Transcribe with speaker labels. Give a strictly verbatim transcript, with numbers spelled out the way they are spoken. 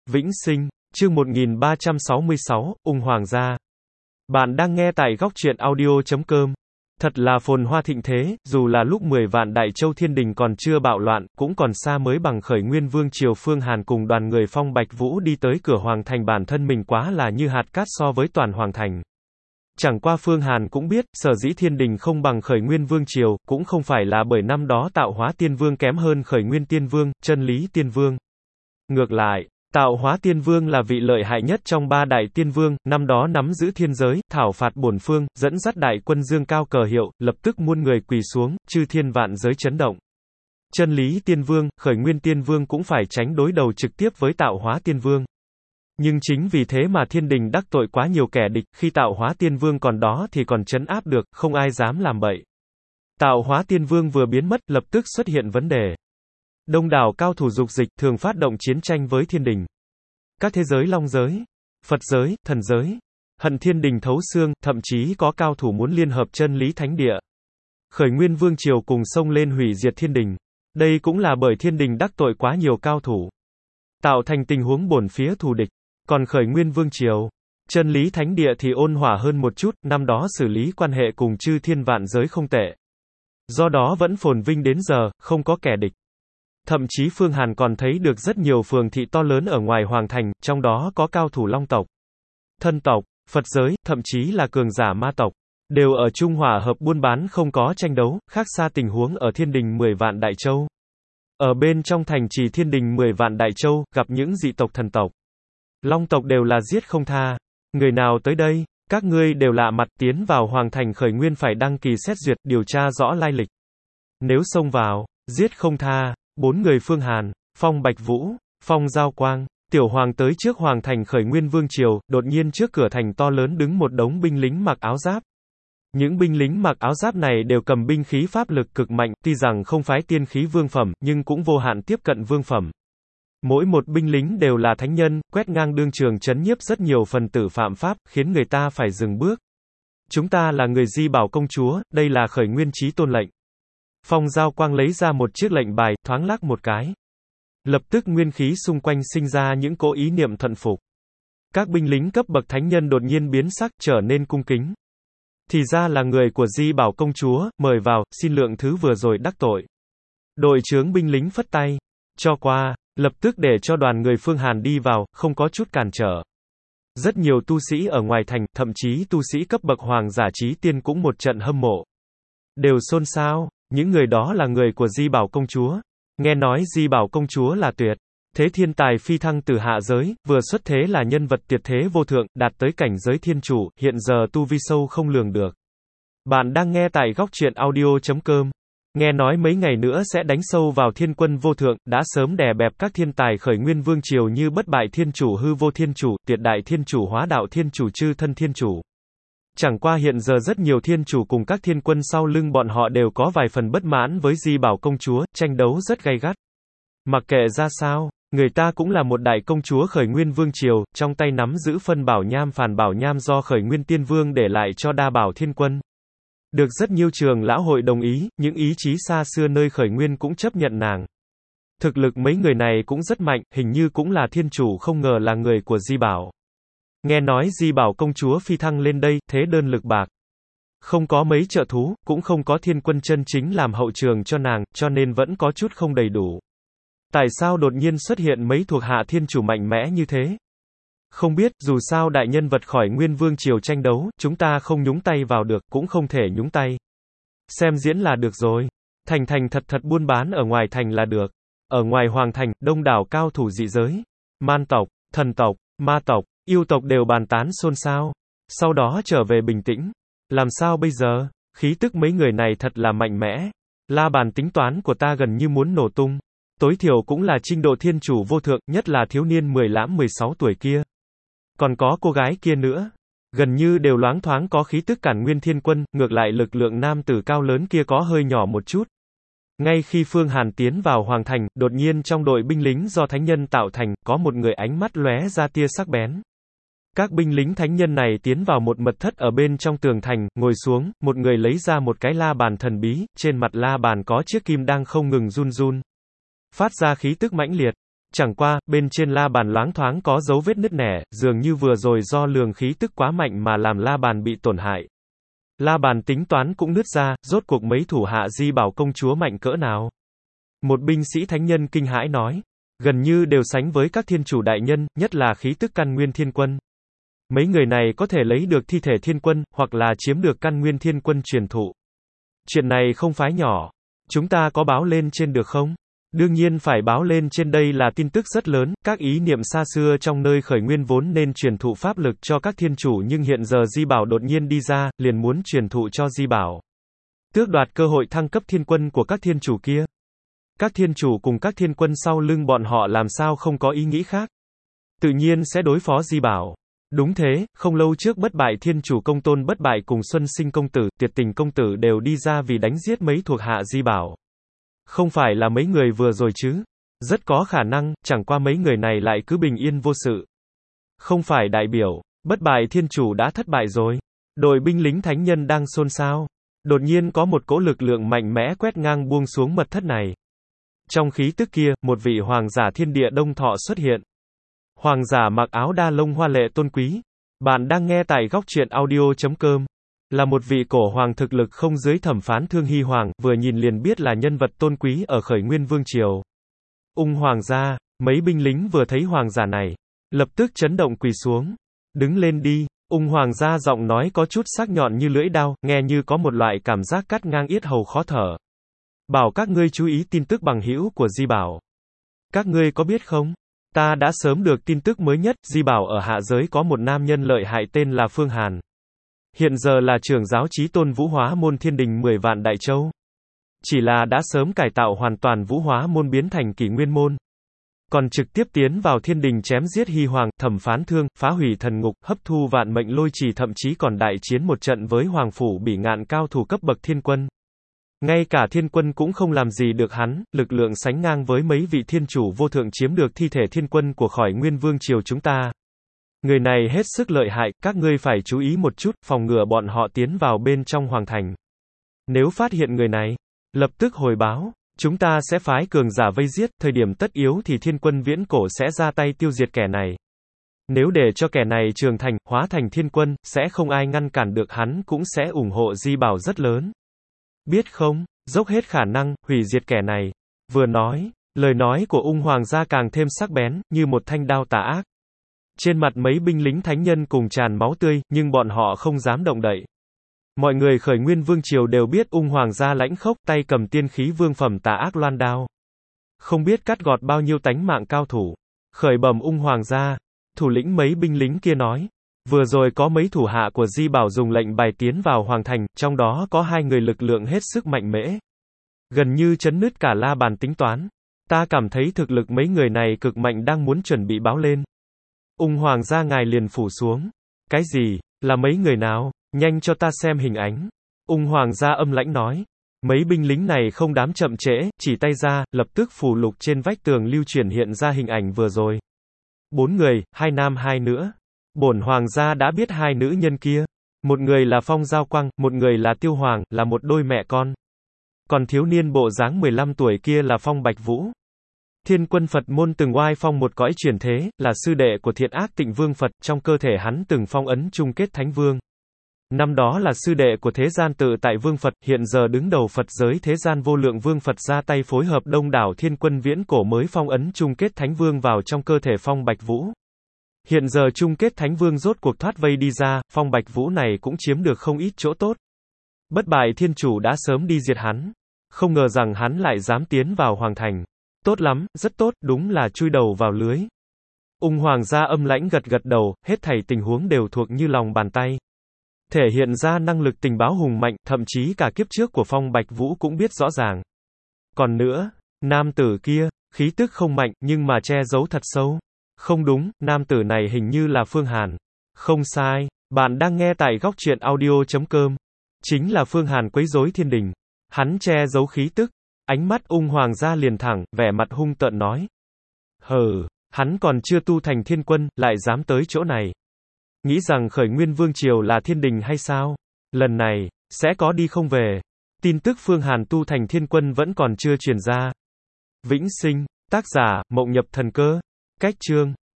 Speaker 1: Vĩnh Sinh, chương một nghìn ba trăm sáu mươi sáu, Ung Hoàng gia. Bạn đang nghe tại góc truyện audio chấm com. Thật là phồn hoa thịnh thế, dù là lúc mười vạn Đại Châu Thiên Đình còn chưa bạo loạn, cũng còn xa mới bằng khởi nguyên vương triều Phương Hàn cùng đoàn người Phong Bạch Vũ đi tới cửa Hoàng thành, bản thân mình quá là như hạt cát so với toàn Hoàng thành. Chẳng qua Phương Hàn cũng biết, sở dĩ Thiên Đình không bằng khởi nguyên vương triều, cũng không phải là bởi năm đó Tạo Hóa Tiên Vương kém hơn khởi nguyên Tiên Vương, Chân Lý Tiên Vương. Ngược lại, Tạo Hóa Tiên Vương là vị lợi hại nhất trong ba đại tiên vương, năm đó nắm giữ thiên giới, thảo phạt bổn phương, dẫn dắt đại quân dương cao cờ hiệu, lập tức muôn người quỳ xuống, chư thiên vạn giới chấn động. Chân Lý Tiên Vương, khởi nguyên Tiên Vương cũng phải tránh đối đầu trực tiếp với Tạo Hóa Tiên Vương. Nhưng chính vì thế mà Thiên Đình đắc tội quá nhiều kẻ địch, khi Tạo Hóa Tiên Vương còn đó thì còn trấn áp được, không ai dám làm bậy. Tạo Hóa Tiên Vương vừa biến mất, lập tức xuất hiện vấn đề. Đông đảo cao thủ dục dịch, thường phát động chiến tranh với Thiên Đình. Các thế giới Long giới, Phật giới, thần giới, hận Thiên Đình thấu xương, thậm chí có cao thủ muốn liên hợp Chân Lý Thánh Địa. Khởi nguyên vương triều cùng xông lên hủy diệt Thiên Đình. Đây cũng là bởi Thiên Đình đắc tội quá nhiều cao thủ, tạo thành tình huống bổn phía thù địch. Còn khởi nguyên vương triều, Chân Lý Thánh Địa thì ôn hòa hơn một chút, năm đó xử lý quan hệ cùng chư thiên vạn giới không tệ. Do đó vẫn phồn vinh đến giờ, không có kẻ địch. Thậm chí Phương Hàn còn thấy được rất nhiều phường thị to lớn ở ngoài Hoàng thành, trong đó có cao thủ Long tộc, Thân tộc, Phật giới, thậm chí là cường giả Ma tộc, đều ở chung hòa hợp buôn bán không có tranh đấu, khác xa tình huống ở Thiên Đình mười vạn Đại Châu. Ở bên trong thành trì Thiên Đình mười vạn Đại Châu, gặp những dị tộc thần tộc, Long tộc đều là giết không tha. Người nào tới đây, các ngươi đều lạ mặt, tiến vào Hoàng thành khởi nguyên phải đăng kỳ xét duyệt, điều tra rõ lai lịch. Nếu xông vào, giết không tha. Bốn người Phương Hàn, Phong Bạch Vũ, Phong Giao Quang, Tiểu Hoàng tới trước Hoàng thành khởi nguyên vương triều, đột nhiên trước cửa thành to lớn đứng một đống binh lính mặc áo giáp. Những binh lính mặc áo giáp này đều cầm binh khí pháp lực cực mạnh, tuy rằng không phái tiên khí vương phẩm, nhưng cũng vô hạn tiếp cận vương phẩm. Mỗi một binh lính đều là thánh nhân, quét ngang đương trường chấn nhiếp rất nhiều phần tử phạm pháp, khiến người ta phải dừng bước. Chúng ta là người Di Bảo công chúa, đây là khởi nguyên chí tôn lệnh. Phong Giao Quang lấy ra một chiếc lệnh bài, thoáng lắc một cái. Lập tức nguyên khí xung quanh sinh ra những cỗ ý niệm thuận phục. Các binh lính cấp bậc thánh nhân đột nhiên biến sắc, trở nên cung kính. Thì ra là người của Di Bảo công chúa, mời vào, xin lượng thứ vừa rồi đắc tội. Đội trưởng binh lính phất tay, cho qua, lập tức để cho đoàn người Phương Hàn đi vào, không có chút cản trở. Rất nhiều tu sĩ ở ngoài thành, thậm chí tu sĩ cấp bậc hoàng giả chí tiên cũng một trận hâm mộ. Đều xôn xao. Những người đó là người của Di Bảo công chúa. Nghe nói Di Bảo công chúa là tuyệt thế thiên tài phi thăng từ hạ giới, vừa xuất thế là nhân vật tuyệt thế vô thượng, đạt tới cảnh giới thiên chủ, hiện giờ tu vi sâu không lường được. Bạn đang nghe tại góc truyện audio chấm com. Nghe nói mấy ngày nữa sẽ đánh sâu vào thiên quân vô thượng, đã sớm đè bẹp các thiên tài khởi nguyên vương triều như bất bại thiên chủ hư vô thiên chủ, tuyệt đại thiên chủ hóa đạo thiên chủ chư thân thiên chủ. Chẳng qua hiện giờ rất nhiều thiên chủ cùng các thiên quân sau lưng bọn họ đều có vài phần bất mãn với Di Bảo công chúa, tranh đấu rất gay gắt. Mặc kệ ra sao, người ta cũng là một đại công chúa khởi nguyên vương triều, trong tay nắm giữ phân bảo nham phản bảo nham do khởi nguyên tiên vương để lại cho đa bảo thiên quân. Được rất nhiều trường lão hội đồng ý, những ý chí xa xưa nơi khởi nguyên cũng chấp nhận nàng. Thực lực mấy người này cũng rất mạnh, hình như cũng là thiên chủ, không ngờ là người của Di Bảo. Nghe nói Di Bảo công chúa phi thăng lên đây, thế đơn lực bạc. Không có mấy trợ thú, cũng không có thiên quân chân chính làm hậu trường cho nàng, cho nên vẫn có chút không đầy đủ. Tại sao đột nhiên xuất hiện mấy thuộc hạ thiên chủ mạnh mẽ như thế? Không biết, dù sao đại nhân vật khỏi nguyên vương triều tranh đấu, chúng ta không nhúng tay vào được, cũng không thể nhúng tay. Xem diễn là được rồi. Thành thành thật thật buôn bán ở ngoài thành là được. Ở ngoài Hoàng thành, đông đảo cao thủ dị giới, man tộc, thần tộc, ma tộc, yêu tộc đều bàn tán xôn xao. Sau đó trở về bình tĩnh. Làm sao bây giờ? Khí tức mấy người này thật là mạnh mẽ. La bàn tính toán của ta gần như muốn nổ tung. Tối thiểu cũng là trình độ thiên chủ vô thượng, nhất là thiếu niên mười lăm mười sáu tuổi kia. Còn có cô gái kia nữa. Gần như đều loáng thoáng có khí tức cản nguyên thiên quân, ngược lại lực lượng nam tử cao lớn kia có hơi nhỏ một chút. Ngay khi Phương Hàn tiến vào Hoàng thành, đột nhiên trong đội binh lính do thánh nhân tạo thành, có một người ánh mắt lóe ra tia sắc bén. Các binh lính thánh nhân này tiến vào một mật thất ở bên trong tường thành, ngồi xuống, một người lấy ra một cái la bàn thần bí, trên mặt la bàn có chiếc kim đang không ngừng run run, phát ra khí tức mãnh liệt. Chẳng qua, bên trên la bàn loáng thoáng có dấu vết nứt nẻ, dường như vừa rồi do luồng khí tức quá mạnh mà làm la bàn bị tổn hại. La bàn tính toán cũng nứt ra, rốt cuộc mấy thủ hạ Di Bảo công chúa mạnh cỡ nào? Một binh sĩ thánh nhân kinh hãi nói, gần như đều sánh với các thiên chủ đại nhân, nhất là khí tức căn nguyên thiên quân. Mấy người này có thể lấy được thi thể thiên quân, hoặc là chiếm được căn nguyên thiên quân truyền thụ. Chuyện này không phái nhỏ. Chúng ta có báo lên trên được không? Đương nhiên phải báo lên trên, đây là tin tức rất lớn, các ý niệm xa xưa trong nơi khởi nguyên vốn nên truyền thụ pháp lực cho các thiên chủ nhưng hiện giờ Di Bảo đột nhiên đi ra, liền muốn truyền thụ cho Di Bảo. Tước đoạt cơ hội thăng cấp thiên quân của các thiên chủ kia. Các thiên chủ cùng các thiên quân sau lưng bọn họ làm sao không có ý nghĩ khác. Tự nhiên sẽ đối phó Di Bảo. Đúng thế, không lâu trước bất bại thiên chủ Công Tôn bất bại cùng Xuân Sinh công tử, Tuyệt Tình công tử đều đi ra vì đánh giết mấy thuộc hạ Di Bảo. Không phải là mấy người vừa rồi chứ? Rất có khả năng, chẳng qua mấy người này lại cứ bình yên vô sự. Không phải đại biểu, bất bại thiên chủ đã thất bại rồi. Đội binh lính thánh nhân đang xôn xao. Đột nhiên có một cỗ lực lượng mạnh mẽ quét ngang buông xuống mật thất này. Trong khí tức kia, một vị hoàng giả thiên địa đông thọ xuất hiện. Hoàng giả mặc áo đa lông hoa lệ tôn quý. Bạn đang nghe tại góc truyện audio chấm com. Là một vị cổ hoàng thực lực không dưới thẩm phán Thương Hy Hoàng, vừa nhìn liền biết là nhân vật tôn quý ở khởi nguyên vương triều. Ung hoàng gia, mấy binh lính vừa thấy hoàng giả này, lập tức chấn động quỳ xuống. Đứng lên đi, ung hoàng gia giọng nói có chút sắc nhọn như lưỡi đao, nghe như có một loại cảm giác cắt ngang yết hầu khó thở. Bảo các ngươi chú ý tin tức bằng hữu của Di Bảo. Các ngươi có biết không? Ta đã sớm được tin tức mới nhất, Di Bảo ở hạ giới có một nam nhân lợi hại tên là Phương Hàn. Hiện giờ là trưởng giáo chí tôn Vũ Hóa môn thiên đình mười vạn đại châu. Chỉ là đã sớm cải tạo hoàn toàn Vũ Hóa môn biến thành Kỷ Nguyên môn. Còn trực tiếp tiến vào thiên đình chém giết Hy Hoàng, thẩm phán Thương, phá hủy thần ngục, hấp thu vạn mệnh lôi trì, thậm chí còn đại chiến một trận với Hoàng phủ Bỉ Ngạn cao thủ cấp bậc thiên quân. Ngay cả thiên quân cũng không làm gì được hắn, lực lượng sánh ngang với mấy vị thiên chủ vô thượng chiếm được thi thể thiên quân của khỏi nguyên vương triều chúng ta. Người này hết sức lợi hại, các ngươi phải chú ý một chút, phòng ngừa bọn họ tiến vào bên trong hoàng thành. Nếu phát hiện người này, lập tức hồi báo, chúng ta sẽ phái cường giả vây giết, thời điểm tất yếu thì thiên quân viễn cổ sẽ ra tay tiêu diệt kẻ này. Nếu để cho kẻ này trưởng thành, hóa thành thiên quân, sẽ không ai ngăn cản được hắn, cũng sẽ ủng hộ Di Bảo rất lớn. Biết không, dốc hết khả năng, hủy diệt kẻ này. Vừa nói, lời nói của ung hoàng gia càng thêm sắc bén, như một thanh đao tà ác. Trên mặt mấy binh lính thánh nhân cùng tràn máu tươi, nhưng bọn họ không dám động đậy. Mọi người khởi nguyên vương triều đều biết ung hoàng gia lãnh khốc, tay cầm tiên khí vương phẩm tà ác loan đao. Không biết cắt gọt bao nhiêu tánh mạng cao thủ. Khởi bẩm ung hoàng gia, thủ lĩnh mấy binh lính kia nói. Vừa rồi có mấy thủ hạ của Di Bảo dùng lệnh bài tiến vào hoàng thành, trong đó có hai người lực lượng hết sức mạnh mẽ. Gần như chấn nứt cả la bàn tính toán. Ta cảm thấy thực lực mấy người này cực mạnh, đang muốn chuẩn bị báo lên. Ung hoàng gia ngài liền phủ xuống. Cái gì? Là mấy người nào? Nhanh cho ta xem hình ảnh. Ung hoàng gia âm lãnh nói. Mấy binh lính này không dám chậm trễ, chỉ tay ra, lập tức phù lục trên vách tường lưu truyền hiện ra hình ảnh vừa rồi. Bốn người, hai nam hai nữ. Bổn hoàng gia đã biết hai nữ nhân kia. Một người là Phong Giao Quang, một người là Tiêu Hoàng, là một đôi mẹ con. Còn thiếu niên bộ dáng mười lăm tuổi kia là Phong Bạch Vũ. Thiên quân Phật môn từng oai phong một cõi chuyển thế, là sư đệ của Thiện Ác Tịnh Vương Phật, trong cơ thể hắn từng phong ấn chung kết Thánh Vương. Năm đó là sư đệ của thế gian tự tại Vương Phật, hiện giờ đứng đầu Phật giới thế gian vô lượng Vương Phật ra tay phối hợp đông đảo thiên quân viễn cổ mới phong ấn chung kết Thánh Vương vào trong cơ thể Phong Bạch Vũ. Hiện giờ chung kết Thánh Vương rốt cuộc thoát vây đi ra, Phong Bạch Vũ này cũng chiếm được không ít chỗ tốt. Bất bại thiên chủ đã sớm đi diệt hắn. Không ngờ rằng hắn lại dám tiến vào hoàng thành. Tốt lắm, rất tốt, đúng là chui đầu vào lưới. Ung hoàng gia âm lãnh gật gật đầu, hết thảy tình huống đều thuộc như lòng bàn tay. Thể hiện ra năng lực tình báo hùng mạnh, thậm chí cả kiếp trước của Phong Bạch Vũ cũng biết rõ ràng. Còn nữa, nam tử kia, khí tức không mạnh, nhưng mà che giấu thật sâu. Không đúng, nam tử này hình như là Phương Hàn. Không sai, bạn đang nghe tại góc truyện audio chấm com. Chính là Phương Hàn quấy rối thiên đình. Hắn che giấu khí tức. Ánh mắt ung hoàng gia liền thẳng, vẻ mặt hung tợn nói. Hừ, hắn còn chưa tu thành thiên quân, lại dám tới chỗ này. Nghĩ rằng khởi nguyên vương triều là thiên đình hay sao? Lần này, sẽ có đi không về. Tin tức Phương Hàn tu thành thiên quân vẫn còn chưa truyền ra. Vĩnh sinh, Tác giả, Mộng Nhập Thần Cơ. Cách chương.